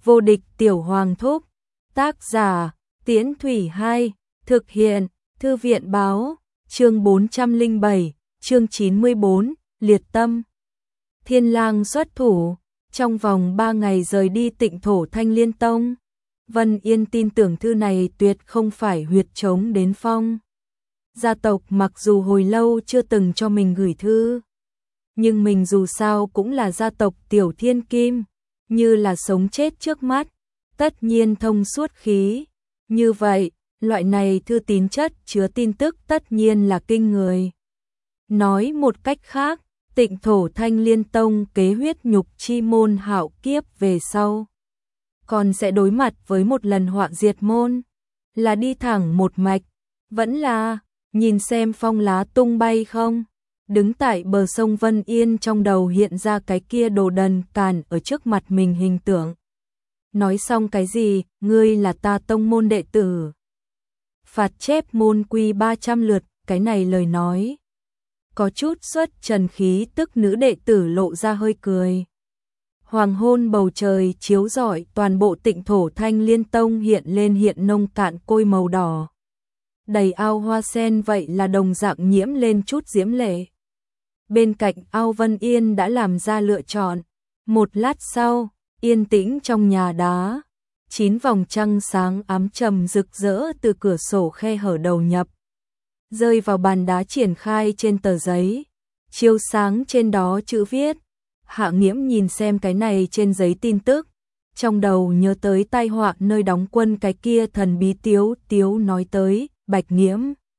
Vô địch tiểu hoàng thúc. Tác giả, Tiễn Thủy 2, thực hiện, Thư viện báo, chương 407, chương 94, liệt tâm. Thiên Lang xuất thủ, trong vòng 3 ngày rời đi Tịnh Thổ Thanh Liên Tông. Vân Yên tin tưởng thư này tuyệt không phải huyệt trống đến phong. Gia tộc mặc dù hồi lâu chưa từng cho mình gửi thư, nhưng mình dù sao cũng là gia tộc tiểu thiên kim, như là sống chết trước mắt, tất nhiên thông suốt khí. Như vậy, loại này thư tín chất chứa tin tức tất nhiên là kinh người. Nói một cách khác, Tịnh Thổ Thanh Liên Tông kế huyết nhục chi môn hạo kiếp về sau, còn sẽ đối mặt với một lần họa diệt môn, là đi thẳng một mạch, vẫn là nhìn xem phong lá tung bay không. Đứng tại bờ sông Vân Yên trong đầu hiện ra cái kia đồ đần càn ở trước mặt mình hình tượng. Nói xong cái gì, ngươi là ta tông môn đệ tử. Phạt chép môn quy 300 lượt, cái này lời nói có chút xuất trần khí tức, nữ đệ tử lộ ra hơi cười. Hoàng hôn bầu trời chiếu rọi, toàn bộ Tịnh Thổ Thanh Liên Tông hiện lên hiện nông cạn côi màu đỏ. Đầy ao hoa sen vậy là đồng dạng nhiễm lên chút diễm lệ. Bên cạnh ao Vân Yên đã làm ra lựa chọn. Một lát sau, yên tĩnh trong nhà đá, 9 vòng trăng sáng ám trầm rực rỡ từ cửa sổ khe hở đầu nhập, rơi vào bàn đá triển khai trên tờ giấy, chiếu sáng trên đó chữ viết. Hạ Nghiễm nhìn xem cái này trên giấy tin tức, trong đầu nhớ tới tai họa nơi đóng quân cái kia thần bí Tiếu Tiếu nói tới, Bạch Nghiễm,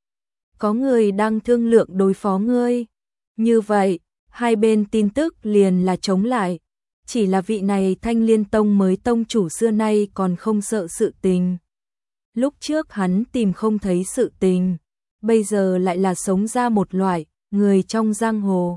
có người đang thương lượng đối phó ngươi. Như vậy, hai bên tin tức liền là chống lại. Chỉ là vị này Thanh Liên Tông mới tông chủ xưa nay còn không sợ sự tình. Lúc trước hắn tìm không thấy sự tình, bây giờ lại là sống ra một loại người trong giang hồ.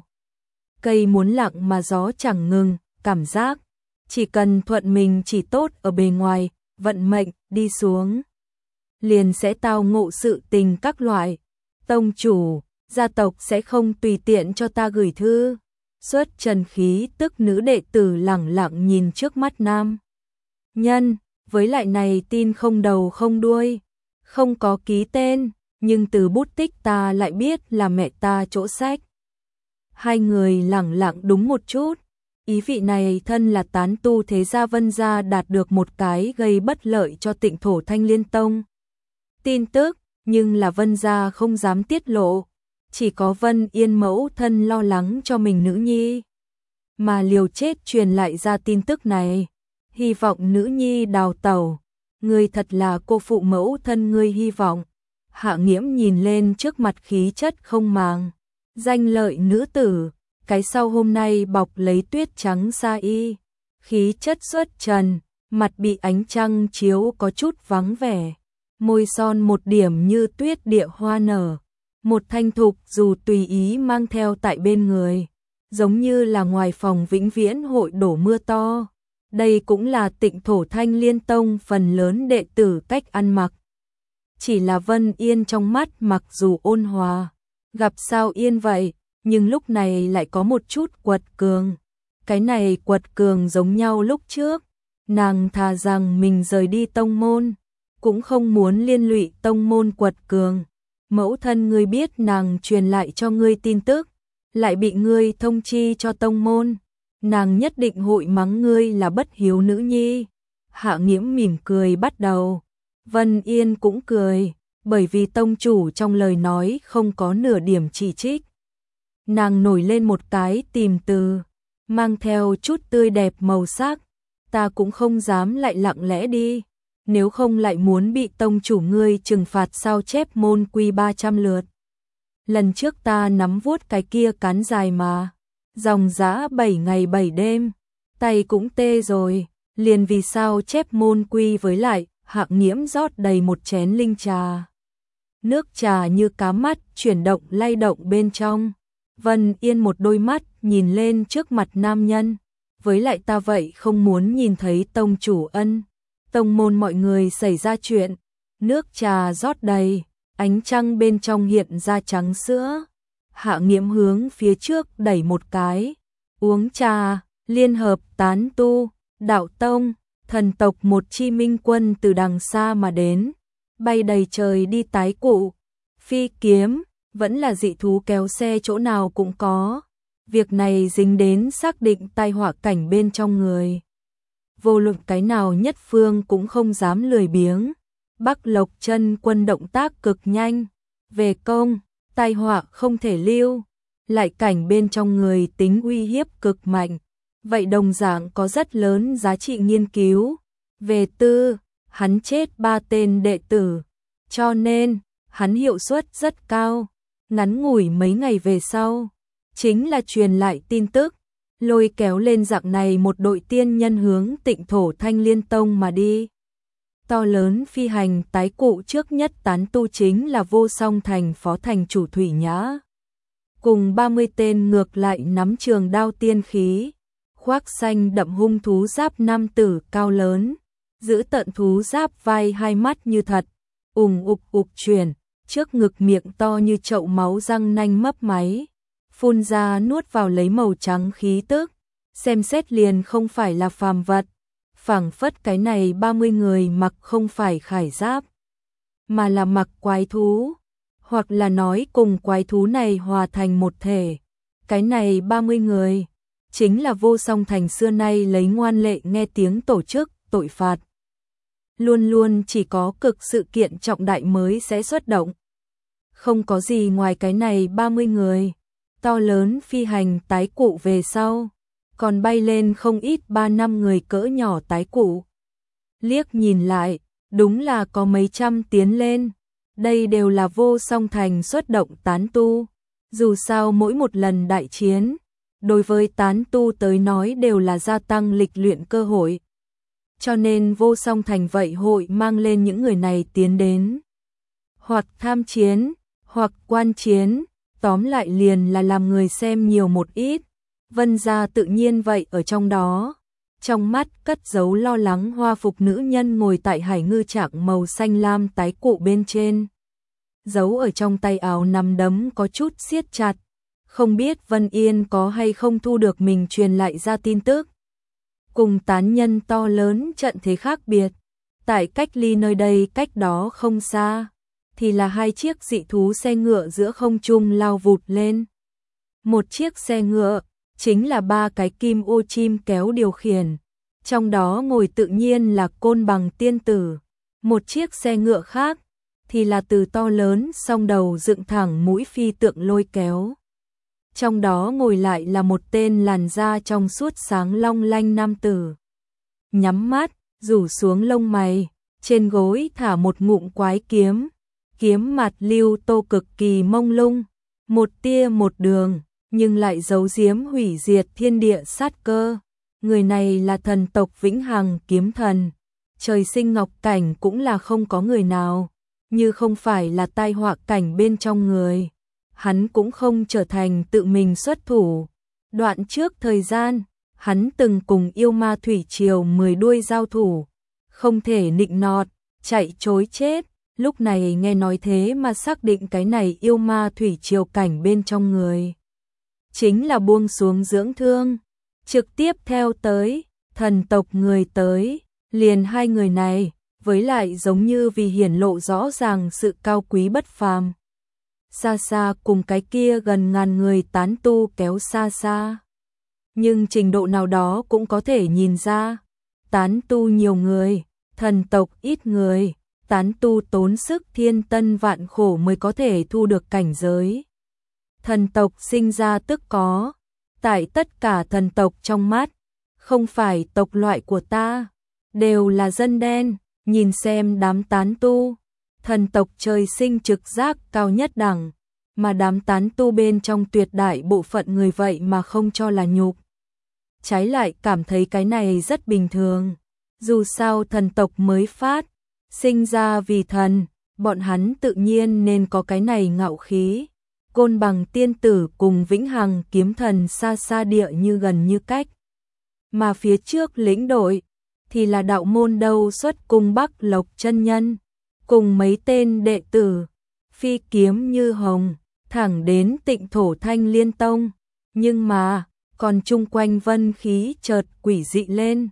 Cây muốn lặng mà gió chẳng ngừng, cảm giác chỉ cần thuận mình chỉ tốt ở bề ngoài, vận mệnh đi xuống, liền sẽ tao ngộ sự tình các loại. Tông chủ, gia tộc sẽ không tùy tiện cho ta gửi thư. Xuất trần khí tức nữ đệ tử lẳng lặng nhìn trước mắt nam nhân, với lại này tin không đầu không đuôi, không có ký tên, nhưng từ bút tích ta lại biết là mẹ ta chỗ sách. Hai người lẳng lặng đúng một chút, ý vị này thân là tán tu thế gia Vân gia đạt được một cái gây bất lợi cho Tịnh Thổ Thanh Liên Tông tin tức, nhưng là Vân gia không dám tiết lộ. Chỉ có Vân Yên mẫu thân lo lắng cho mình nữ nhi, mà liều chết truyền lại ra tin tức này, hy vọng nữ nhi đào tẩu. Ngươi thật là cô phụ mẫu thân ngươi hy vọng. Hạ Nghiễm nhìn lên trước mặt khí chất không màng danh lợi nữ tử, cái sau hôm nay bọc lấy tuyết trắng sa y, khí chất xuất trần, mặt bị ánh trăng chiếu có chút vắng vẻ, môi son một điểm như tuyết địa hoa nở. Một thanh thục dù tùy ý mang theo tại bên người, giống như là ngoài phòng vĩnh viễn hội đổ mưa to. Đây cũng là Tịnh Thổ Thanh Liên Tông phần lớn đệ tử cách ăn mặc. Chỉ là Vân Yên trong mắt mặc dù ôn hòa, gặp sao yên vậy, nhưng lúc này lại có một chút quật cường. Cái này quật cường giống nhau lúc trước, nàng thà rằng mình rời đi tông môn, cũng không muốn liên lụy tông môn quật cường. Mẫu thân ngươi biết nàng truyền lại cho ngươi tin tức, lại bị ngươi thông chi cho tông môn, nàng nhất định hội mắng ngươi là bất hiếu nữ nhi. Hạ Nghiễm mỉm cười bắt đầu, Vân Yên cũng cười, bởi vì tông chủ trong lời nói không có nửa điểm chỉ trích. Nàng nổi lên một cái tìm từ, mang theo chút tươi đẹp màu sắc, ta cũng không dám lại lặng lẽ đi. Nếu không lại muốn bị tông chủ ngươi trừng phạt sao chép môn quy 300 lượt. Lần trước ta nắm vuốt cái kia cán dài mà, dòng dã 7 ngày 7 đêm, tay cũng tê rồi, liền vì sao chép môn quy. Với lại, Hạ Nghiễm rót đầy một chén linh trà. Nước trà như cá mắt chuyển động lay động bên trong. Vân Yên một đôi mắt nhìn lên trước mặt nam nhân, với lại ta vậy không muốn nhìn thấy tông chủ ân. Tông môn mọi người xảy ra chuyện, nước trà rót đầy, ánh trăng bên trong hiện ra trắng sữa. Hạ Nghiễm hướng phía trước đẩy một cái, uống trà, liên hợp tán tu, đạo tông, thần tộc một chi minh quân từ đằng xa mà đến, bay đầy trời đi tái cụ, phi kiếm, vẫn là dị thú kéo xe chỗ nào cũng có. Việc này dính đến xác định tai họa cảnh bên trong người. Vô luận cái nào nhất phương cũng không dám lười biếng. Bắc Lộc Chân quân động tác cực nhanh, về công, tai họa không thể lưu, lại cảnh bên trong người tính uy hiếp cực mạnh, vậy đồng dạng có rất lớn giá trị nghiên cứu. Về tư, hắn chết 3 tên đệ tử, cho nên hắn hiệu suất rất cao. Ngắn ngủi mấy ngày về sau, chính là truyền lại tin tức, lôi kéo lên dạng này một đội tiên nhân hướng Tịnh Thổ Thanh Liên Tông mà đi. To lớn phi hành tái cụ trước nhất tán tu chính là Vô Song Thành phó thành chủ Thủy Nhã. Cùng 30 tên ngược lại nắm trường đao tiên khí, khoác xanh đậm hung thú giáp nam tử cao lớn, giữ tận thú giáp vai hai mắt như thật, ục chuyển, trước ngực miệng to như chậu máu răng nanh mấp máy, phun ra nuốt vào lấy màu trắng khí tức, xem xét liền không phải là phàm vật. Phảng phất cái này 30 người mặc không phải khải giáp, mà là mặc quái thú, hoặc là nói cùng quái thú này hòa thành một thể. Cái này 30 người, chính là Vô Song Thành xưa nay lấy ngoan lệ nghe tiếng tổ chức, tội phạt. Luôn luôn chỉ có cực sự kiện trọng đại mới sẽ xuất động. Không có gì ngoài cái này 30 người, to lớn phi hành tái cụ về sau. Còn bay lên không ít 3 năm người cỡ nhỏ tái cụ. Liếc nhìn lại, đúng là có mấy trăm tiến lên. Đây đều là Vô Song Thành xuất động tán tu. Dù sao mỗi một lần đại chiến, đối với tán tu tới nói đều là gia tăng lịch luyện cơ hội. Cho nên Vô Song Thành vậy hội mang lên những người này tiến đến. Hoặc tham chiến, hoặc quan chiến, tóm lại liền là làm người xem nhiều một ít. Vân gia tự nhiên vậy ở trong đó, trong mắt cất giấu lo lắng hoa phục nữ nhân ngồi tại hải ngư trạng màu xanh lam tái cụ bên trên. Giấu ở trong tay áo nắm đấm có chút siết chặt, không biết Vân Yên có hay không thu được mình truyền lại ra tin tức. Cùng tán nhân to lớn trận thế khác biệt, tại cách ly nơi đây cách đó không xa, thì là 2 chiếc dị thú xe ngựa giữa không trung lao vụt lên. Một chiếc xe ngựa chính là 3 cái kim ô chim kéo điều khiển, trong đó ngồi tự nhiên là Côn Bằng tiên tử. Một chiếc xe ngựa khác thì là từ to lớn song đầu dựng thẳng mũi phi tượng lôi kéo. Trong đó ngồi lại là một tên làn da trong suốt sáng long lanh nam tử. Nhắm mắt, rủ xuống lông mày, trên gối thả một ngụm quái kiếm, kiếm mặt lưu tô cực kỳ mông lung, một tia một đường, nhưng lại giấu giếm hủy diệt thiên địa sát cơ. Người này là thần tộc Vĩnh Hằng kiếm thần, trời sinh ngọc cảnh cũng là không có người nào, như không phải là tai họa cảnh bên trong người, hắn cũng không trở thành tự mình xuất thủ. Đoạn trước thời gian, hắn từng cùng yêu ma thủy triều 10 đuôi giao thủ, không thể nịnh nọt, chạy trối chết. Lúc này nghe nói thế mà xác định cái này yêu ma thủy triều cảnh bên trong người chính là buông xuống dưỡng thương, trực tiếp theo tới, thần tộc người tới, liền 2 người này, với lại giống như vì hiển lộ rõ ràng sự cao quý bất phàm. Xa xa cùng cái kia gần ngàn người tán tu kéo xa xa. Nhưng trình độ nào đó cũng có thể nhìn ra, tán tu nhiều người, thần tộc ít người, tán tu tốn sức thiên tân vạn khổ mới có thể thu được cảnh giới. Thần tộc sinh ra tức có, tại tất cả thần tộc trong mắt, không phải tộc loại của ta, đều là dân đen. Nhìn xem đám tán tu, thần tộc trời sinh trực giác cao nhất đẳng, mà đám tán tu bên trong tuyệt đại bộ phận người vậy mà không cho là nhục. Trái lại cảm thấy cái này rất bình thường, dù sao thần tộc mới phát, sinh ra vì thần, bọn hắn tự nhiên nên có cái này ngạo khí. Côn Bằng tiên tử cùng Vĩnh Hằng kiếm thần xa xa địa như gần như cách. Mà phía trước lĩnh đội thì là đạo môn đâu xuất cung Bắc Lộc chân nhân, cùng mấy tên đệ tử, phi kiếm như hồng, thẳng đến Tịnh Thổ Thanh Liên Tông, nhưng mà, còn chung quanh vân khí chợt quỷ dị lên,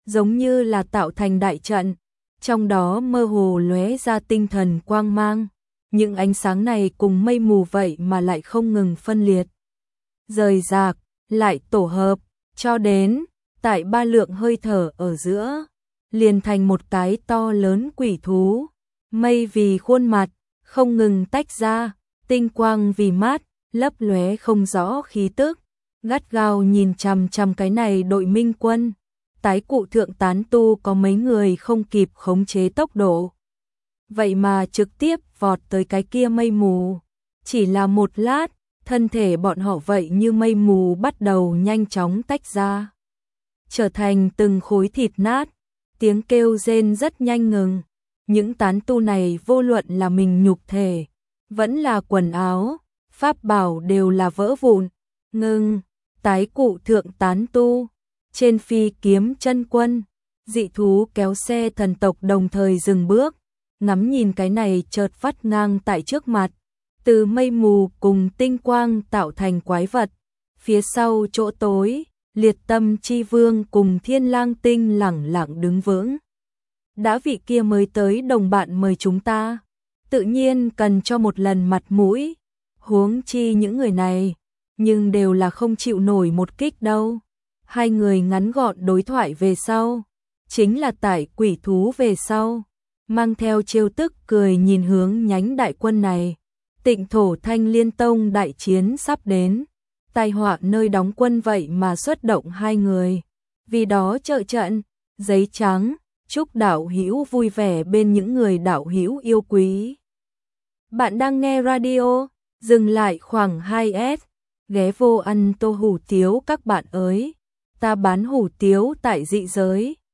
giống như là tạo thành đại trận, trong đó mơ hồ lóe ra tinh thần quang mang. Những ánh sáng này cùng mây mù vậy mà lại không ngừng phân liệt, rời rạc, lại tổ hợp, cho đến tại 3 lượng hơi thở ở giữa, liền thành một cái to lớn quỷ thú. Mây vì khuôn mặt, không ngừng tách ra, tinh quang vì mắt, lấp lóe không rõ khí tức, gắt gao nhìn chằm chằm cái này đội minh quân. Tái cụ thượng tán tu có mấy người không kịp khống chế tốc độ, vậy mà trực tiếp vọt tới cái kia mây mù. Chỉ là một lát, thân thể bọn họ vậy như mây mù bắt đầu nhanh chóng tách ra, trở thành từng khối thịt nát, tiếng kêu rên rất nhanh ngừng. Những tán tu này vô luận là mình nhục thể, vẫn là quần áo, pháp bảo đều là vỡ vụn. Ngưng, tái cụ thượng tán tu, trên phi kiếm chân quân, dị thú kéo xe thần tộc đồng thời dừng bước, ngắm nhìn cái này chợt vắt ngang tại trước mặt, từ mây mù cùng tinh quang tạo thành quái vật. Phía sau chỗ tối, Liệt Tâm Chi Vương cùng Thiên Lang Tinh lẳng lặng đứng vững. Đã vị kia mới tới đồng bạn mời chúng ta, tự nhiên cần cho một lần mặt mũi, huống chi những người này, nhưng đều là không chịu nổi một kích đâu. Hai người ngắn gọn đối thoại về sau, chính là tải quỷ thú về sau, mang theo trêu tức cười nhìn hướng nhánh đại quân này. Tịnh Thổ Thanh Liên Tông đại chiến sắp đến, tai họa nơi đóng quân vậy mà xuất động hai người, vì đó trợ trận. Giấy trắng, chúc đạo hữu vui vẻ bên những người đạo hữu yêu quý. Bạn đang nghe radio, dừng lại khoảng 2S, ghé vô ăn tô hủ tiếu các bạn ơi. Ta bán hủ tiếu tại dị giới.